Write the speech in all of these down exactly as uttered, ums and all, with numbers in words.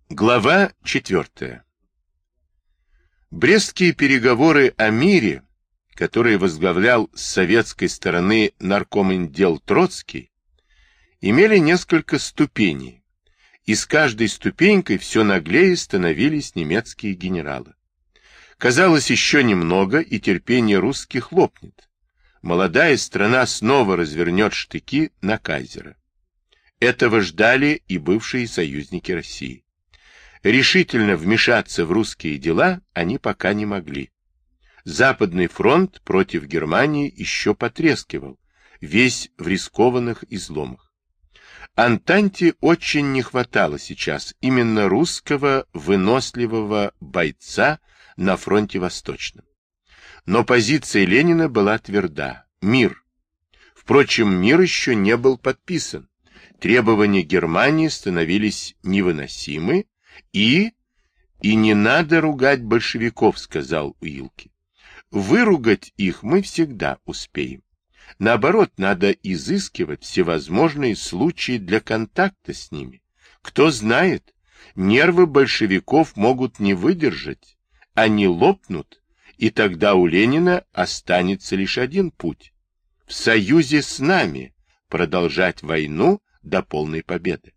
Глава четвертая. Брестские переговоры о мире, которые возглавлял с советской стороны наркоминдел Троцкий, имели несколько ступеней, и с каждой ступенькой все наглее становились немецкие генералы. Казалось, еще немного, и терпение русских лопнет. Молодая страна снова развернет штыки на кайзера. Этого ждали и бывшие союзники России. Решительно вмешаться в русские дела они пока не могли. Западный фронт против Германии еще потрескивал, весь в рискованных изломах. Антанте очень не хватало сейчас именно русского выносливого бойца на фронте Восточном. Но позиция Ленина была тверда – мир. Впрочем, мир еще не был подписан. Требования Германии становились невыносимы, и... и не надо ругать большевиков, сказал Уилки. Выругать их мы всегда успеем. Наоборот, надо изыскивать всевозможные случаи для контакта с ними. Кто знает, нервы большевиков могут не выдержать, они лопнут, и тогда у Ленина останется лишь один путь – в союзе с нами продолжать войну до полной победы.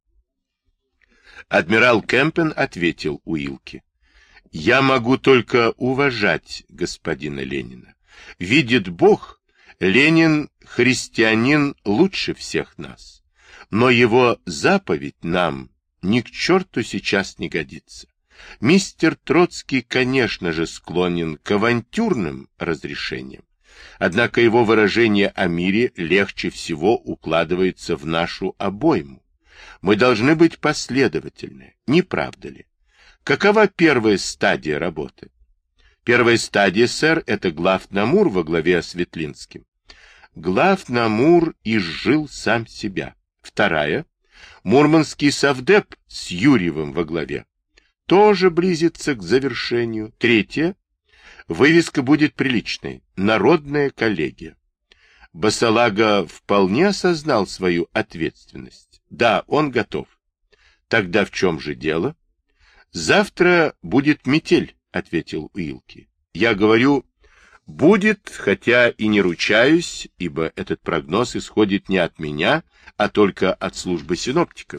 Адмирал Кемпен ответил Уилки: «Я могу только уважать господина Ленина. Видит Бог, Ленин христианин лучше всех нас, но его заповедь нам ни к черту сейчас не годится. Мистер Троцкий, конечно же, склонен к авантюрным разрешениям, однако его выражение о мире легче всего укладывается в нашу обойму. Мы должны быть последовательны, не правда ли? Какова первая стадия работы? Первая стадия, сэр, это главномур во главе с Ветлинским. Главномур изжил сам себя. Вторая — Мурманский совдеп с Юрьевым во главе. Тоже близится к завершению. Третья — вывеска будет приличной. Народная коллегия. Басалага вполне осознал свою ответственность. Да, он готов. Тогда в чем же дело? Завтра будет метель, ответил Уилки. Я говорю, будет, хотя и не ручаюсь, ибо этот прогноз исходит не от меня, а только от службы синоптиков.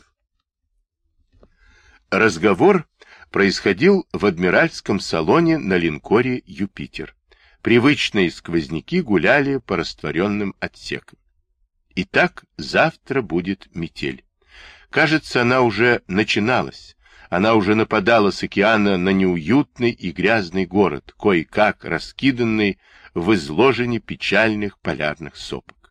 Разговор происходил в адмиральском салоне на линкоре «Юпитер». Привычные сквозняки гуляли по растворенным отсекам. Итак, завтра будет метель. Кажется, она уже начиналась. Она уже нападала с океана на неуютный и грязный город, кое-как раскиданный в изложении печальных полярных сопок.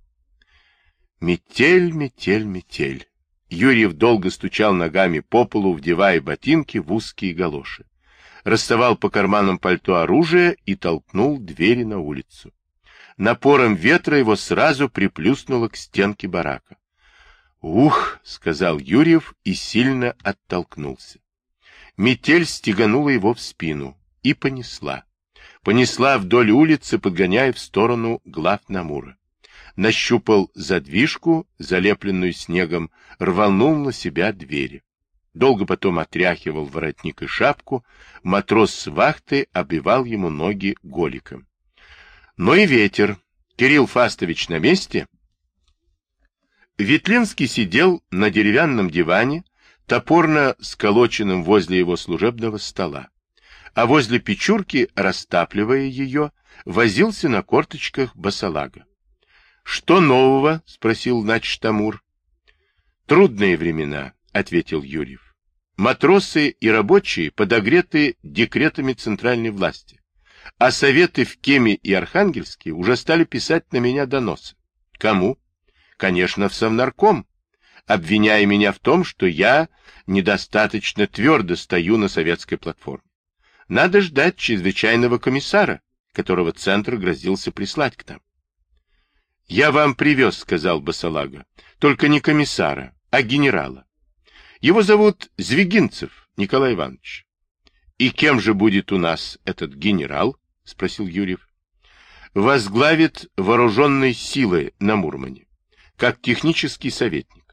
Метель, метель, метель. Юрьев долго стучал ногами по полу, вдевая ботинки в узкие галоши. Расставал по карманам пальто оружие и толкнул двери на улицу. Напором ветра его сразу приплюснуло к стенке барака. «Ух!» — сказал Юрьев и сильно оттолкнулся. Метель стеганула его в спину и понесла. Понесла вдоль улицы, подгоняя в сторону главномура. Нащупал задвижку, залепленную снегом, рванул на себя двери. Долго потом отряхивал воротник и шапку, матрос с вахты оббивал ему ноги голиком. Ну и ветер. Кирилл Фастович на месте? Ветлинский сидел на деревянном диване, топорно сколоченном возле его служебного стола, а возле печурки, растапливая ее, возился на корточках Басалага. — Что нового? — спросил начштамур. — Трудные времена, — ответил Юрьев. Матросы и рабочие подогреты декретами центральной власти, а советы в Кеме и Архангельске уже стали писать на меня доносы. Кому? Конечно, в Совнарком, обвиняя меня в том, что я недостаточно твердо стою на советской платформе. Надо ждать чрезвычайного комиссара, которого Центр грозился прислать к нам. — Я вам привез, — сказал Басалага, — только не комиссара, а генерала. Его зовут Звягинцев Николай Иванович. — И кем же будет у нас этот генерал? — спросил Юрьев. — Возглавит вооруженные силы на Мурмане, как технический советник.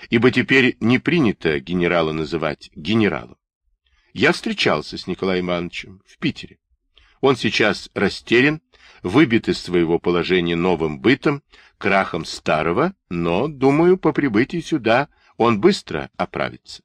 ибо теперь не принято генерала называть генералом. Я встречался с Николаем Ивановичем в Питере. Он сейчас растерян, выбит из своего положения новым бытом, крахом старого, но, думаю, по прибытии сюда он быстро оправится.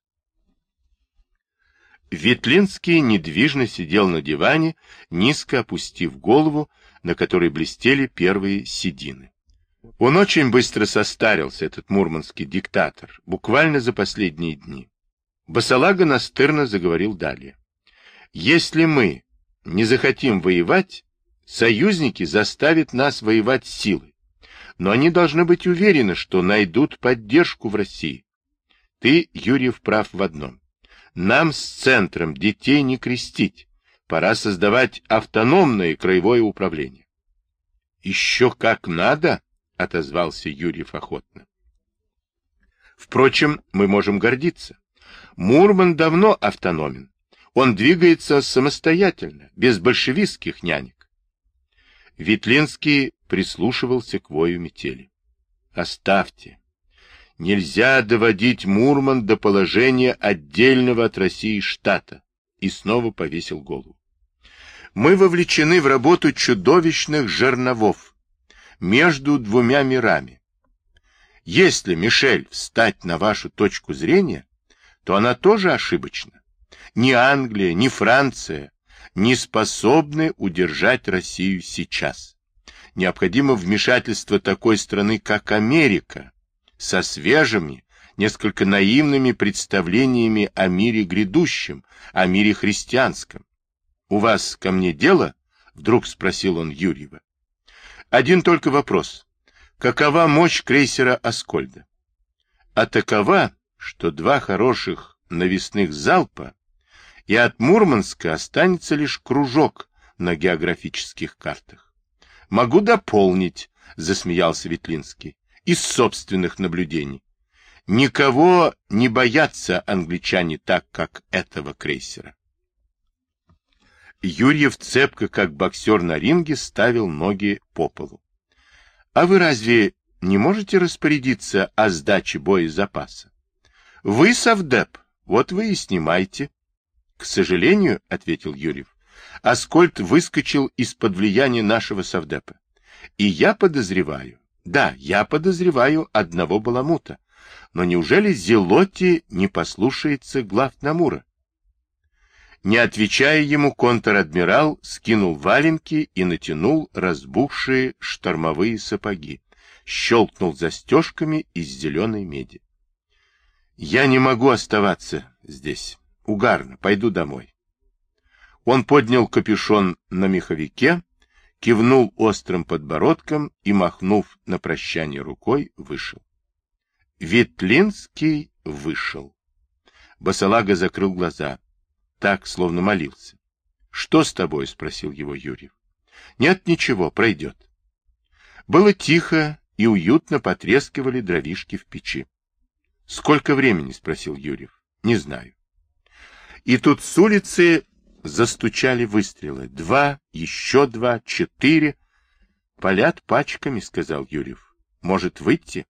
Ветлинский недвижно сидел на диване, низко опустив голову, на которой блестели первые седины. Он очень быстро состарился, этот мурманский диктатор, буквально за последние дни. Басалага настырно заговорил далее. Если мы не захотим воевать, союзники заставят нас воевать силой. Но они должны быть уверены, что найдут поддержку в России. Ты, Юрьев, прав в одном. Нам с центром детей не крестить. Пора создавать автономное краевое управление. Еще как надо, отозвался Юрьев охотно. Впрочем, мы можем гордиться. Мурман давно автономен. Он двигается самостоятельно, без большевистских нянек. Ветлинский прислушивался к вою метели. Оставьте. Нельзя доводить Мурман до положения отдельного от России штата. И снова повесил голову. Мы вовлечены в работу чудовищных жерновов между двумя мирами. Если, Мишель, встать на вашу точку зрения, то она тоже ошибочна. Ни Англия, ни Франция не способны удержать Россию сейчас. Необходимо вмешательство такой страны, как Америка, со свежими, несколько наивными представлениями о мире грядущем, о мире христианском. — У вас ко мне дело? — вдруг спросил он Юрьева. — Один только вопрос. Какова мощь крейсера «Аскольда»? А такова, что два хороших навесных залпа, и от Мурманска останется лишь кружок на географических картах. — Могу дополнить, — засмеялся Ветлинский, — из собственных наблюдений. Никого не боятся англичане так, как этого крейсера. Юрьев цепко, как боксер на ринге, ставил ноги по полу. — А вы разве не можете распорядиться о сдаче боезапаса? — Вы совдеп, вот вы и снимайте. — К сожалению, — ответил Юрьев, — Аскольд выскочил из-под влияния нашего совдепа. И я подозреваю, да, я подозреваю одного баламута. Но неужели Зелотти не послушается главномура? Не отвечая ему, контр-адмирал скинул валенки и натянул разбухшие штормовые сапоги, щелкнул застежками из зеленой меди. — Я не могу оставаться здесь. Угарно, пойду домой. Он поднял капюшон на меховике, кивнул острым подбородком и, махнув на прощание рукой, вышел. Ветлинский вышел. Басалага закрыл глаза, так, словно молился. — Что с тобой? — спросил его Юрьев. — Нет, ничего, пройдет. Было тихо и уютно потрескивали дровишки в печи. — Сколько времени? — спросил Юрьев. — Не знаю. И тут с улицы застучали выстрелы. Два, еще два, четыре. — Палят пачками, — сказал Юрьев. — Может, выйти?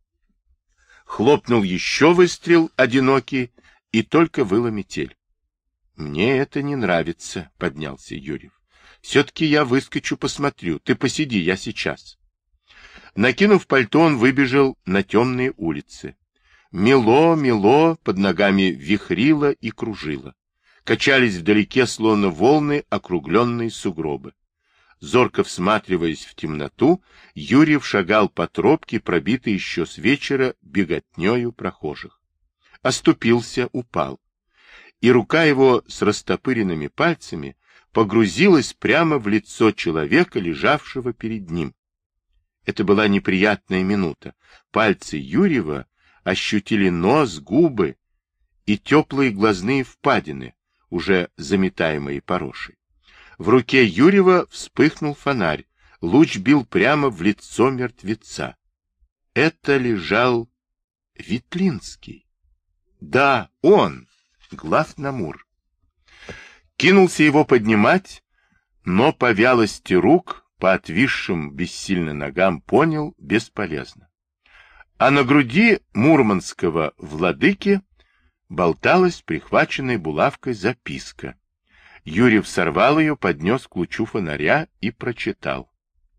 Хлопнул еще выстрел, одинокий, и только выла метель. — Мне это не нравится, — поднялся Юрьев. — Все-таки я выскочу, посмотрю. Ты посиди, я сейчас. Накинув пальто, он выбежал на темные улицы. Мело, мело, под ногами вихрило и кружило. Качались вдалеке, словно волны, округленные сугробы. Зорко всматриваясь в темноту, Юрьев шагал по тропке, пробитой еще с вечера беготнею прохожих. Оступился, упал. И рука его с растопыренными пальцами погрузилась прямо в лицо человека, лежавшего перед ним. Это была неприятная минута. Пальцы Юрьева ощутили нос, губы и теплые глазные впадины, уже заметаемые порошей. В руке Юрьева вспыхнул фонарь, луч бил прямо в лицо мертвеца. Это лежал Ветлинский. Да, он, главномур. Кинулся его поднимать, но по вялости рук, по отвисшим бессильно ногам, понял — бесполезно. а на груди мурманского владыки болталась прихваченная булавкой записка. Юрьев сорвал ее, поднес к лучу фонаря и прочитал.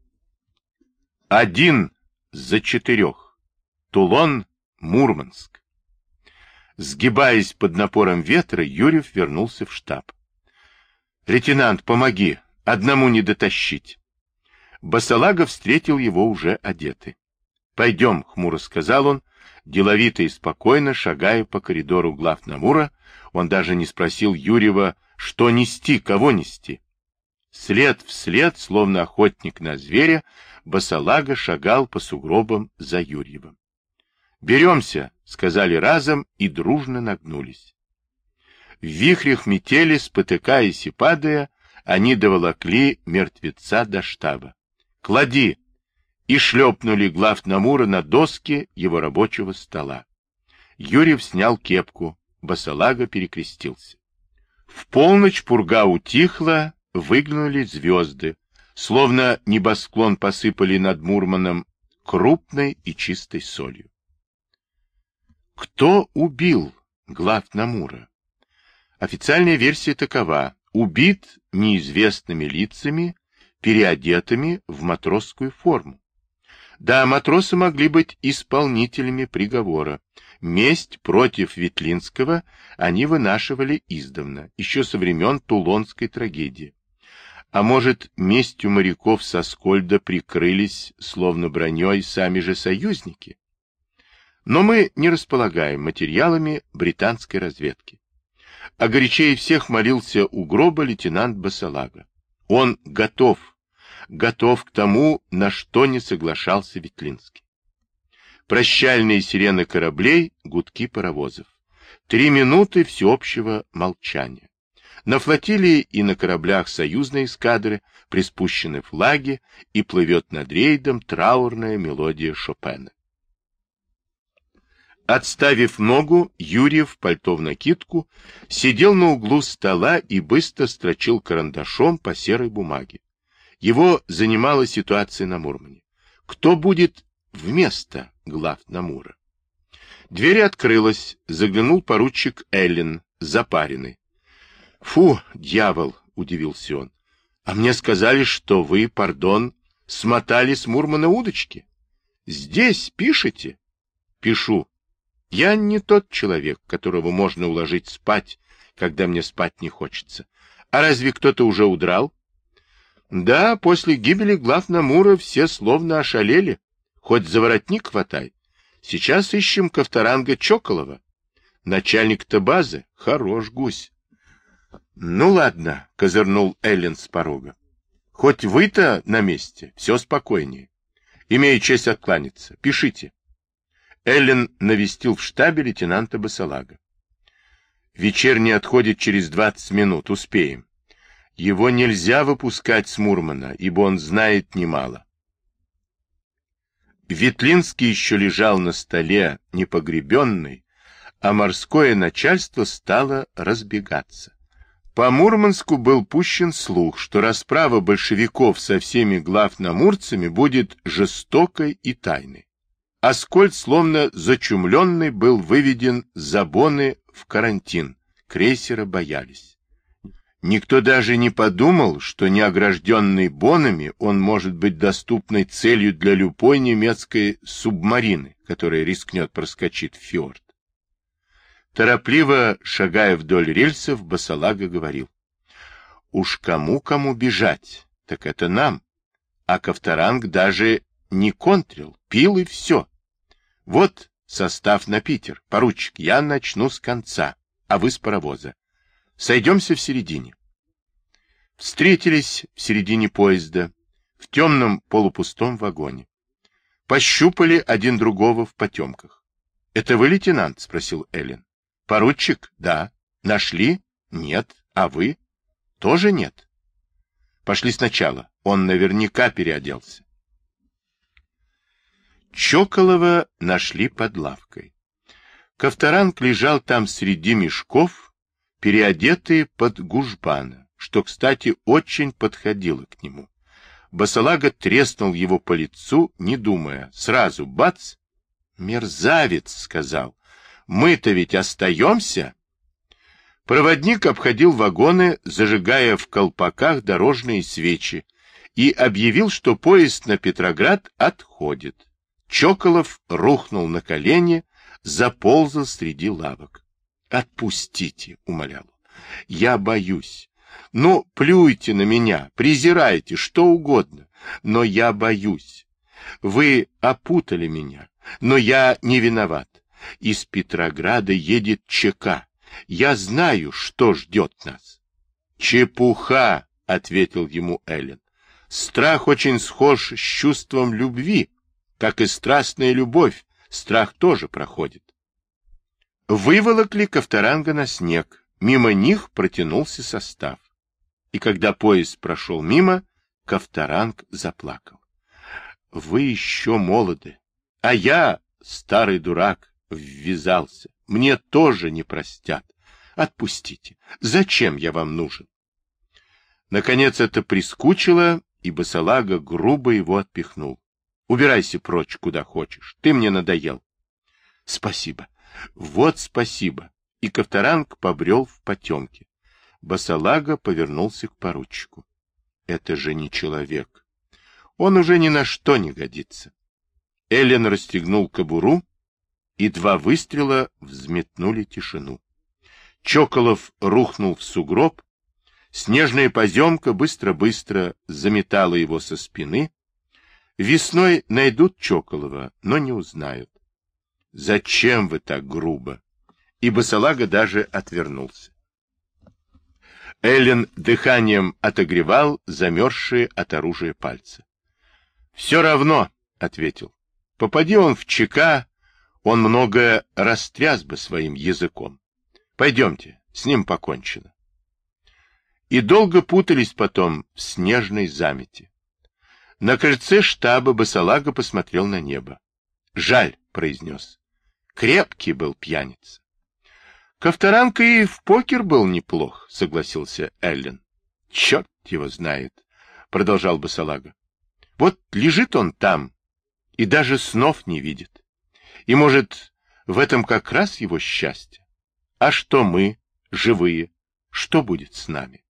Один за четырех. Тулон, Мурманск. Сгибаясь под напором ветра, Юрьев вернулся в штаб. — Лейтенант, помоги, одному не дотащить. Басалага встретил его уже одетый. — Пойдем, — хмуро сказал он, деловито и спокойно шагая по коридору главнамура. Он даже не спросил Юрьева, что нести, кого нести. След вслед, словно охотник на зверя, Басалага шагал по сугробам за Юрьевым. «Беремся», — сказали разом и дружно нагнулись. В вихрях метели, спотыкаясь и падая, они доволокли мертвеца до штаба. «Клади!» и шлепнули главнамура на доски его рабочего стола. Юрьев снял кепку, Басалага перекрестился. В полночь пурга утихла, выглянули звезды, словно небосклон посыпали над Мурманом крупной и чистой солью. Кто убил главнамура? Официальная версия такова: убит неизвестными лицами, переодетыми в матросскую форму. Да, матросы могли быть исполнителями приговора. Месть против Ветлинского они вынашивали издавна, еще со времен Тулонской трагедии. А может, местью моряков со Скольда прикрылись, словно броней, сами же союзники? Но мы не располагаем материалами британской разведки. А горячее всех молился у гроба лейтенант Басалага. Он готов, готов к тому, на что не соглашался Ветлинский. Прощальные сирены кораблей, гудки паровозов. Три минуты всеобщего молчания. На флотилии и на кораблях союзной эскадры приспущены флаги, и плывет над рейдом траурная мелодия Шопена. Отставив ногу, Юрьев в пальто в накидку сидел на углу стола и быстро строчил карандашом по серой бумаге. Его занимала ситуация на Мурмане. Кто будет вместо главнамура? Дверь открылась, заглянул поручик Эллин, запаренный. — Фу, дьявол! — удивился он. — А мне сказали, что вы, пардон, смотали с Мурмана удочки. Здесь пишете? — Пишу. Я не тот человек, которого можно уложить спать, когда мне спать не хочется. А разве кто-то уже удрал? Да, после гибели главнамура все словно ошалели. Хоть за воротник хватай. Сейчас ищем Ковторанга Чоколова. Начальник-то базы. Хорош гусь. Ну ладно, козырнул Эллин с порога. Хоть вы-то на месте, все спокойнее. Имею честь откланяться. Пишите. Эллин навестил в штабе лейтенанта Басалага. Вечерний отходит через двадцать минут, успеем. Его нельзя выпускать с Мурмана, ибо он знает немало. Ветлинский еще лежал на столе непогребенный, а морское начальство стало разбегаться. По Мурманску был пущен слух, что расправа большевиков со всеми главнамурцами будет жестокой и тайной. Аскольд, словно зачумленный, был выведен за боны в карантин. Крейсера боялись. Никто даже не подумал, что неогражденный бонами он может быть доступной целью для любой немецкой субмарины, которая рискнет проскочить в фьорд. Торопливо шагая вдоль рельсов, Басалага говорил: «Уж кому-кому бежать, так это нам, а Ковторанг даже не контрил, пил и все. Вот состав на Питер. Поручик, я начну с конца, а вы с паровоза. Сойдемся в середине». Встретились в середине поезда, в темном полупустом вагоне. Пощупали один другого в потемках. — Это вы, лейтенант? — спросил Эллин. — Поручик? — Да. — Нашли? — Нет. — А вы? — Тоже нет. — Пошли сначала. Он наверняка переоделся. Чоколова нашли под лавкой. Ковторанг лежал там среди мешков, переодетый под гужбана, что, кстати, очень подходило к нему. Басалага треснул его по лицу, не думая. Сразу бац! Мерзавец, сказал. Мы-то ведь остаемся? Проводник обходил вагоны, зажигая в колпаках дорожные свечи, и объявил, что поезд на Петроград отходит. Чоколов рухнул на колени, заползал среди лавок. «Отпустите», — умолял он, — «я боюсь. Ну, плюйте на меня, презирайте, что угодно, но я боюсь. Вы опутали меня, но я не виноват. Из Петрограда едет ЧК. Я знаю, что ждет нас». «Чепуха», — ответил ему Эллен. «Страх очень схож с чувством любви, как и страстная любовь, страх тоже проходит». Выволокли Ковторанга на снег, мимо них протянулся состав. И когда поезд прошел мимо, Ковторанг заплакал. «Вы еще молоды, а я, старый дурак, ввязался. Мне тоже не простят. Отпустите. Зачем я вам нужен?» Наконец это прискучило, и босолага грубо его отпихнул. «Убирайся прочь, куда хочешь. Ты мне надоел». «Спасибо. Вот спасибо». И Ковторанг побрел в потемке. Босолага повернулся к поручику. «Это же не человек. Он уже ни на что не годится». Эллен расстегнул кобуру, и два выстрела взметнули тишину. Чоколов рухнул в сугроб, снежная поземка быстро-быстро заметала его со спины. Весной найдут Чоколова, но не узнают. «Зачем вы так грубо?» И босолага даже отвернулся. Эллен дыханием отогревал замерзшие от оружия пальцы. «Все равно», — ответил, — «попади он в ЧК, он многое растряс бы своим языком. Пойдемте, с ним покончено». И долго путались потом в снежной замете. На крыльце штаба босолага посмотрел на небо. «Жаль», — произнес, — «крепкий был пьяница». «Ковторанг и в покер был неплох», — согласился Эллен. «Черт его знает», — продолжал босолага. «Вот лежит он там и даже снов не видит. И, может, в этом как раз его счастье. А что мы, живые, что будет с нами?»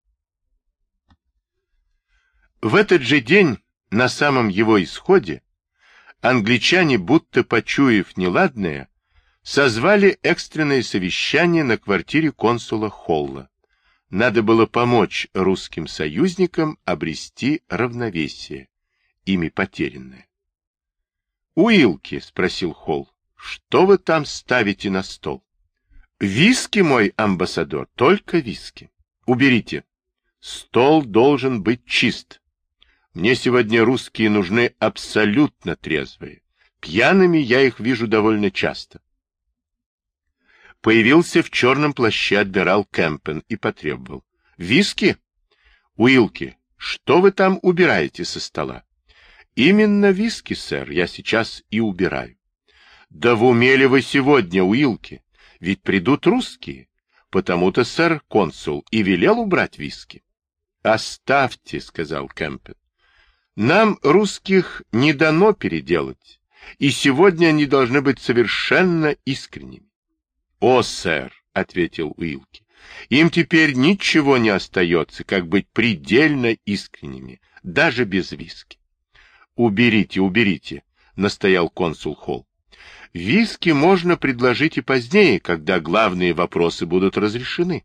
В этот же день, на самом его исходе, англичане, будто почуяв неладное, созвали экстренное совещание на квартире консула Холла. Надо было помочь русским союзникам обрести равновесие, ими потерянное. «Уилки», — спросил Холл, — «что вы там ставите на стол?» «Виски, мой амбассадор, только виски. Уберите. Стол должен быть чист. Мне сегодня русские нужны абсолютно трезвые. Пьяными я их вижу довольно часто». Появился в черном плаще адмирал Кемпен и потребовал: «Виски? Уилки, что вы там убираете со стола?» «Именно виски, сэр, я сейчас и убираю». «Да в уме ли вы сегодня, Уилки? Ведь придут русские. Потому-то, сэр, консул и велел убрать виски». «Оставьте», — сказал Кемпен. «Нам, русских, не дано переделать, и сегодня они должны быть совершенно искренними». «О, сэр», — ответил Уилки, — «им теперь ничего не остается, как быть предельно искренними, даже без виски». «Уберите, уберите», — настоял консул Холл. «Виски можно предложить и позднее, когда главные вопросы будут разрешены».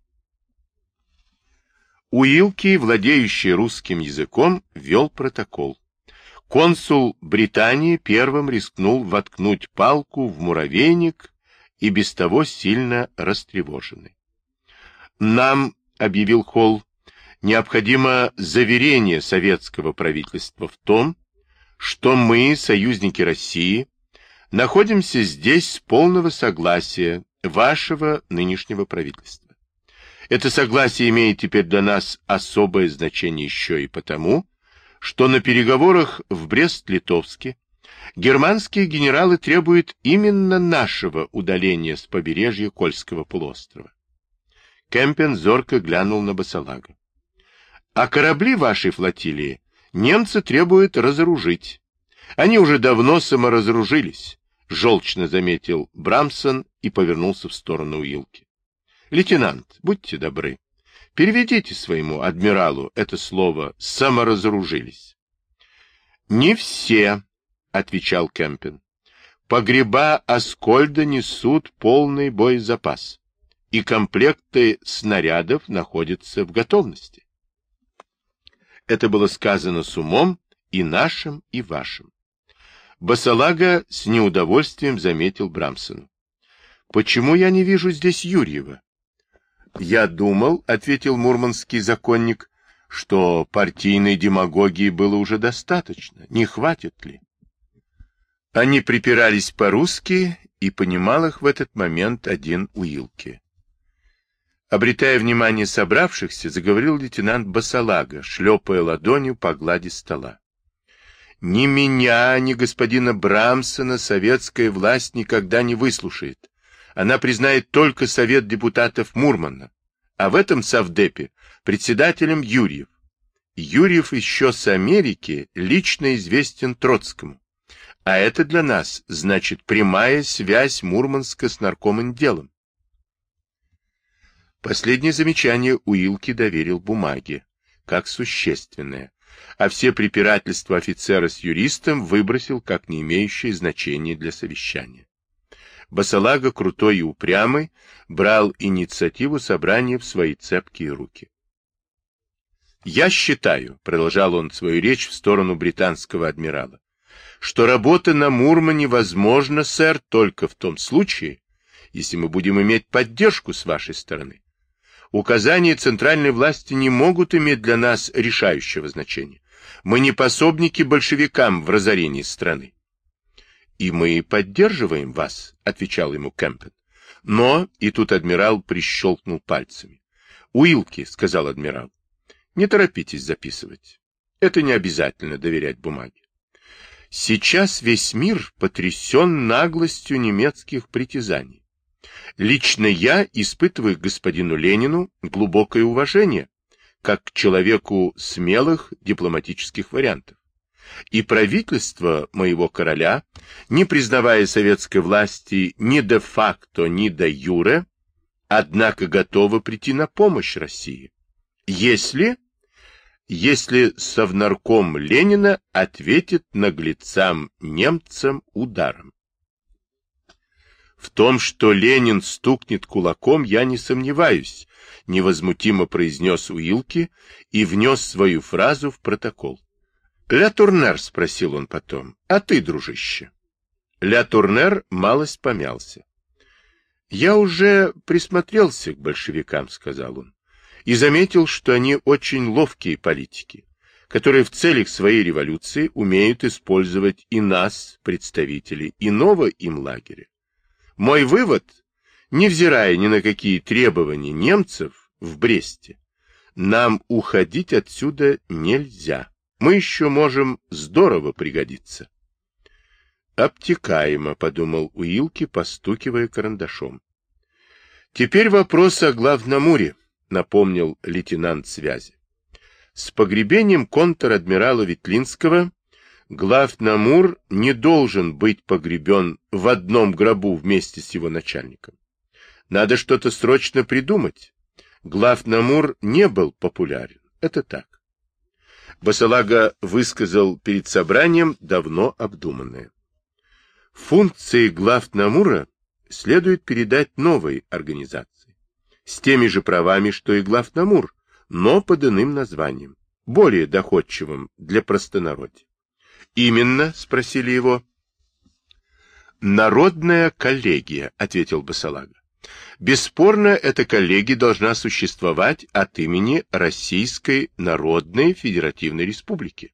Уилки, владеющий русским языком, вел протокол. Консул Британии первым рискнул воткнуть палку в муравейник, и без того сильно растревоженный. «Нам, — объявил Холл, — необходимо заверение советского правительства в том, что мы, союзники России, находимся здесь с полного согласия вашего нынешнего правительства. Это согласие имеет теперь для нас особое значение еще и потому, что на переговорах в Брест-Литовске германские генералы требуют именно нашего удаления с побережья Кольского полуострова». Кемпен зорко глянул на босолага. «А корабли вашей флотилии немцы требуют разоружить. Они уже давно саморазоружились. — желчно заметил Брамсон и повернулся в сторону Уилки. — Лейтенант, будьте добры, переведите своему адмиралу это слово «саморазоружились». — Не все, — отвечал Кемпин. — Погреба Аскольда несут полный боезапас, и комплекты снарядов находятся в готовности. Это было сказано с умом и нашим, и вашим. Басалага с неудовольствием заметил Брамсону. — Почему я не вижу здесь Юрьева? — Я думал, — ответил мурманский законник, — что партийной демагогии было уже достаточно. Не хватит ли? Они припирались по-русски, и понимал их в этот момент один Уилки. Обретая внимание собравшихся, заговорил лейтенант Басалага, шлепая ладонью по глади стола. Ни меня, ни господина Брамсона советская власть никогда не выслушает. Она признает только совет депутатов Мурмана, а в этом совдепе председателем Юрьев. Юрьев еще с Америки лично известен Троцкому. А это для нас значит прямая связь Мурманска с наркоминделом. Последнее замечание Уилки доверил бумаге, как существенное, а все препирательства офицера с юристом выбросил как не имеющее значения для совещания. Басалага, крутой и упрямый, брал инициативу собрания в свои цепкие руки. «Я считаю», — продолжал он свою речь в сторону британского адмирала, «что работа на Мурмане возможна, сэр, только в том случае, если мы будем иметь поддержку с вашей стороны. Указания центральной власти не могут иметь для нас решающего значения. Мы не пособники большевикам в разорении страны». «И мы поддерживаем вас», — отвечал ему Кемпин. «Но», — и тут адмирал прищелкнул пальцами. «Уилки», — сказал адмирал, — «не торопитесь записывать. Это не обязательно доверять бумаге. Сейчас весь мир потрясен наглостью немецких притязаний. Лично я испытываю к господину Ленину глубокое уважение, как к человеку смелых дипломатических вариантов. И правительство моего короля, не признавая советской власти ни де-факто, ни де-юре, однако готово прийти на помощь России, если... если совнарком Ленина ответит наглецам-немцам ударом. В том, что Ленин стукнет кулаком, я не сомневаюсь, невозмутимо произнес Уилки и внес свою фразу в протокол. «Ля Турнер», — спросил он потом, — «а ты, дружище?» Ля Турнер малость помялся. «Я уже присмотрелся к большевикам», — сказал он, — «и заметил, что они очень ловкие политики, которые в целях своей революции умеют использовать и нас, представителей иного им лагеря. Мой вывод, невзирая ни на какие требования немцев в Бресте, нам уходить отсюда нельзя. Мы еще можем здорово пригодиться». «Обтекаемо», — подумал Уилки, постукивая карандашом. «Теперь вопрос о Главномуре», — напомнил лейтенант связи. «С погребением контр-адмирала Ветлинского Главномур не должен быть погребен в одном гробу вместе с его начальником. Надо что-то срочно придумать. Главномур не был популярен. Это так». Басалага высказал перед собранием давно обдуманное. Функции Главномура следует передать новой организации, с теми же правами, что и Главномур, но под иным названием, более доходчивым для простонародья. «Именно?» — спросили его. «Народная коллегия», — ответил Басалага. «Бесспорно, эта коллегия должна существовать от имени Российской Народной Федеративной Республики».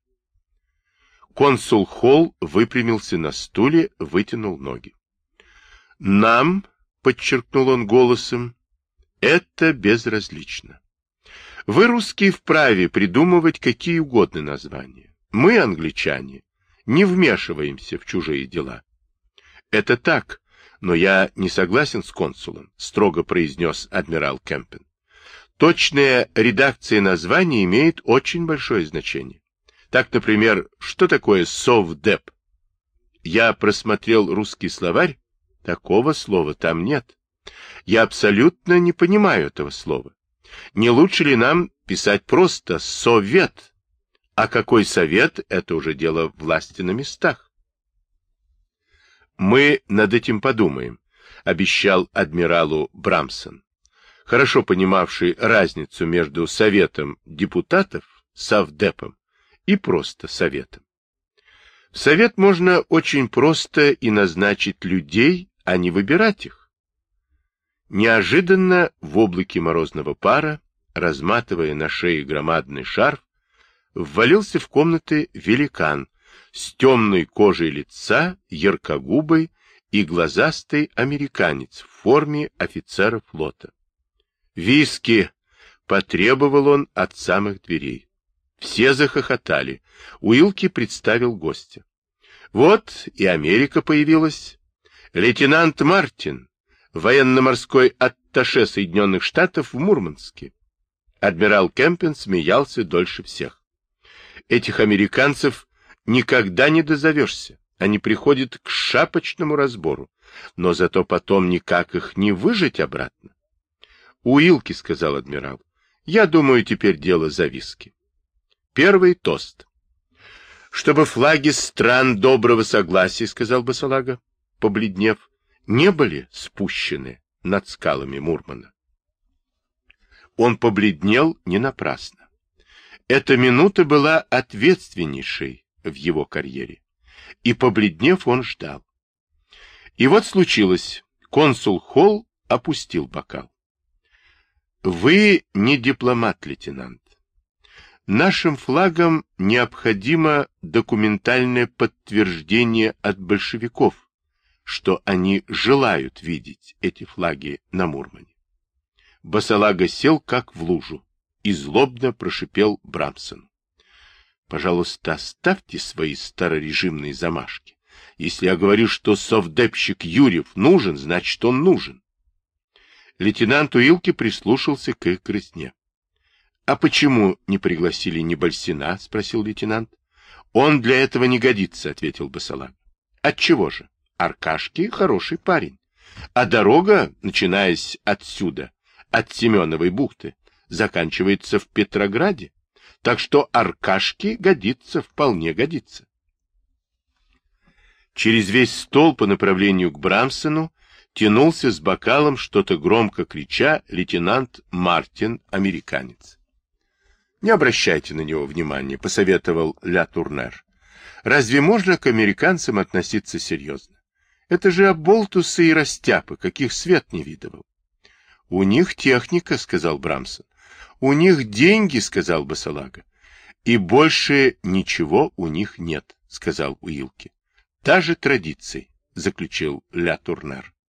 Консул Холл выпрямился на стуле, вытянул ноги. «Нам», — подчеркнул он голосом, — «это безразлично. Вы, русские, вправе придумывать какие угодно названия. Мы, англичане, не вмешиваемся в чужие дела». «Это так, но я не согласен с консулом», — строго произнес адмирал Кемпин. «Точная редакция названия имеет очень большое значение. Так, например, что такое совдеп?» Я просмотрел русский словарь, такого слова там нет. Я абсолютно не понимаю этого слова. Не лучше ли нам писать просто «совет»? А какой совет — это уже дело власти на местах. Мы над этим подумаем, обещал адмиралу Брамсон, хорошо понимавший разницу между советом депутатов, совдепом, и просто советом. В совет можно очень просто и назначить людей, а не выбирать их. Неожиданно в облаке морозного пара, разматывая на шее громадный шарф, ввалился в комнаты великан с темной кожей лица, яркогубый и глазастый американец в форме офицера флота. «Виски!» — потребовал он от самых дверей. Все захохотали. Уилки представил гостя. Вот и Америка появилась. Лейтенант Мартин, военно-морской атташе Соединенных Штатов в Мурманске. Адмирал Кемпин смеялся дольше всех. Этих американцев никогда не дозовешься. Они приходят к шапочному разбору, но зато потом никак их не выжить обратно. Уилки, — сказал адмирал, — я думаю, теперь дело за виски. Первый тост. Чтобы флаги стран доброго согласия, — сказал Басалага, побледнев, — не были спущены над скалами Мурмана. Он побледнел не напрасно. Эта минута была ответственнейшей в его карьере, и, побледнев, он ждал. И вот случилось, консул Холл опустил бокал. Вы не дипломат, лейтенант. Нашим флагам необходимо документальное подтверждение от большевиков, что они желают видеть эти флаги на Мурмане. Басалага сел как в лужу и злобно прошипел Брамсону: пожалуйста, оставьте свои старорежимные замашки. Если я говорю, что совдепщик Юрьев нужен, значит, он нужен. Лейтенант Уилки прислушался к их грызне. — А почему не пригласили Небольсина? — спросил лейтенант. — Он для этого не годится, — ответил Басалага. — Отчего же? Аркашки хороший парень. А дорога, начинаясь отсюда, от Семеновой бухты, заканчивается в Петрограде. Так что Аркашки годится, вполне годится. Через весь стол по направлению к Брамсону тянулся с бокалом, что-то громко крича, лейтенант Мартин, американец. — Не обращайте на него внимания, — посоветовал Ля Турнер. — Разве можно к американцам относиться серьезно? Это же оболтусы и растяпы, каких свет не видывал. — У них техника, — сказал Брамсон. — У них деньги, — сказал Басалага. — И больше ничего у них нет, — сказал Уилки. — Даже традиций, — заключил Ля Турнер.